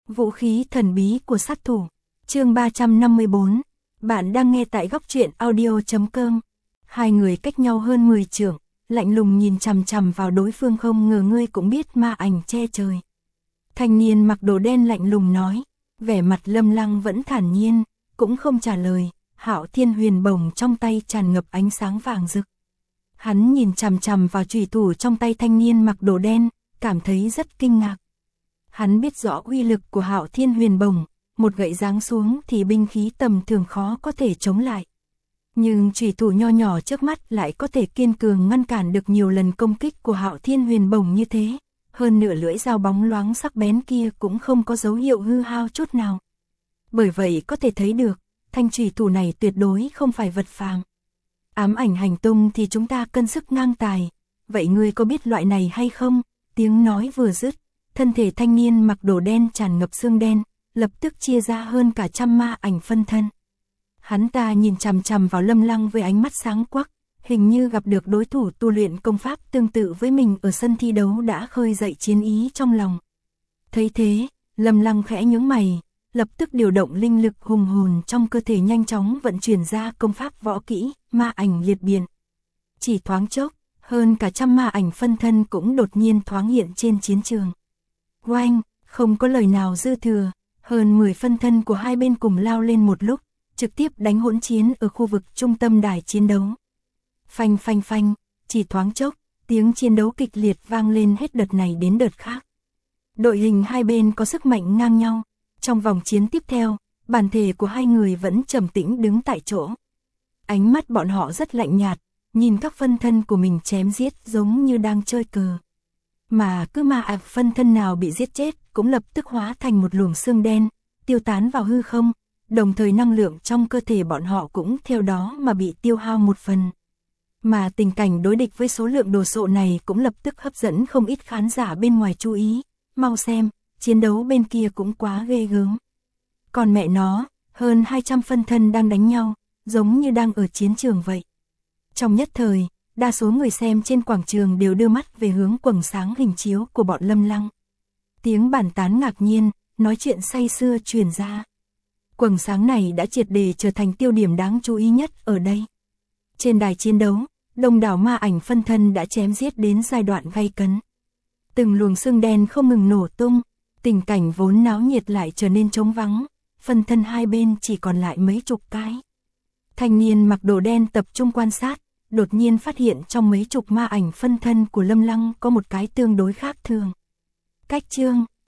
Vũ khí thần bí của sát thủ. Chương 354. Bạn đang nghe tại góc truyện audio.com. Hai người cách nhau hơn 10 trượng, lạnh lùng nhìn chằm chằm vào đối phương, không ngờ ngươi cũng biết ma ảnh che trời. Thanh niên mặc đồ đen lạnh lùng nói, vẻ mặt Lâm Lăng vẫn thản nhiên, cũng không trả lời. Hạo Thiên Huyền bổng trong tay tràn ngập ánh sáng vàng rực. Hắn nhìn chằm chằm vào chùy thủ trong tay thanh niên mặc đồ đen, cảm thấy rất kinh ngạc. Hắn biết rõ uy lực của Hạo Thiên Huyền bổng, một gậy giáng xuống thì binh khí tầm thường khó có thể chống lại. Nhưng chùy thủ nho nhỏ trước mắt lại có thể kiên cường ngăn cản được nhiều lần công kích của Hạo Thiên Huyền bổng như thế. Hơn nửa lưỡi dao bóng loáng sắc bén kia cũng không có dấu hiệu hư hao chút nào. Bởi vậy có thể thấy được, thanh chùy thủ này tuyệt đối không phải vật phàm. Ám ảnh hành tung thì chúng ta cân sức ngang tài, vậy ngươi có biết loại này hay không? Tiếng nói vừa dứt, thân thể thanh niên mặc đồ đen tràn ngập xương đen, lập tức chia ra hơn cả trăm ma ảnh phân thân. Hắn ta nhìn chằm chằm vào Lâm Lăng với ánh mắt sáng quắc, hình như gặp được đối thủ tu luyện công pháp tương tự với mình ở sân thi đấu đã khơi dậy chiến ý trong lòng. Thấy thế, Lâm Lăng khẽ nhướng mày, lập tức điều động linh lực hùng hồn trong cơ thể, nhanh chóng vận chuyển ra công pháp võ kỹ, ma ảnh liệt biện. Chỉ thoáng chốc, hơn cả trăm ma ảnh phân thân cũng đột nhiên thoáng hiện trên chiến trường. Oanh, không có lời nào dư thừa, hơn 10 phân thân của hai bên cùng lao lên một lúc, trực tiếp đánh hỗn chiến ở khu vực trung tâm đài chiến đấu. Phanh phanh phanh, chỉ thoáng chốc, tiếng chiến đấu kịch liệt vang lên hết đợt này đến đợt khác. Đội hình hai bên có sức mạnh ngang nhau. Trong vòng chiến tiếp theo, bản thể của hai người vẫn trầm tĩnh đứng tại chỗ. Ánh mắt bọn họ rất lạnh nhạt, nhìn các phân thân của mình chém giết giống như đang chơi cờ. Mà cứ ma phân thân nào bị giết chết cũng lập tức hóa thành một luồng xương đen, tiêu tán vào hư không, đồng thời năng lượng trong cơ thể bọn họ cũng theo đó mà bị tiêu hao một phần. Mà tình cảnh đối địch với số lượng đồ sộ này cũng lập tức hấp dẫn không ít khán giả bên ngoài chú ý. Mau xem, chiến đấu bên kia cũng quá ghê gớm. Còn mẹ nó, hơn 200 phân thân đang đánh nhau, giống như đang ở chiến trường vậy. Trong nhất thời, đa số người xem trên quảng trường đều đưa mắt về hướng quầng sáng hình chiếu của bọn Lâm Lăng. Tiếng bàn tán ngạc nhiên, nói chuyện say sưa truyền ra. Quầng sáng này đã triệt để trở thành tiêu điểm đáng chú ý nhất ở đây. Trên đài chiến đấu, đông đảo ma ảnh phân thân đã chém giết đến giai đoạn gay cấn. Từng luồng xương đen không ngừng nổ tung, tình cảnh vốn náo nhiệt lại trở nên trống vắng, phân thân hai bên chỉ còn lại mấy chục cái. Thanh niên mặc đồ đen tập trung quan sát, đột nhiên phát hiện trong mấy chục ma ảnh phân thân của Lâm Lăng có một cái tương đối khác thường. Cách chương,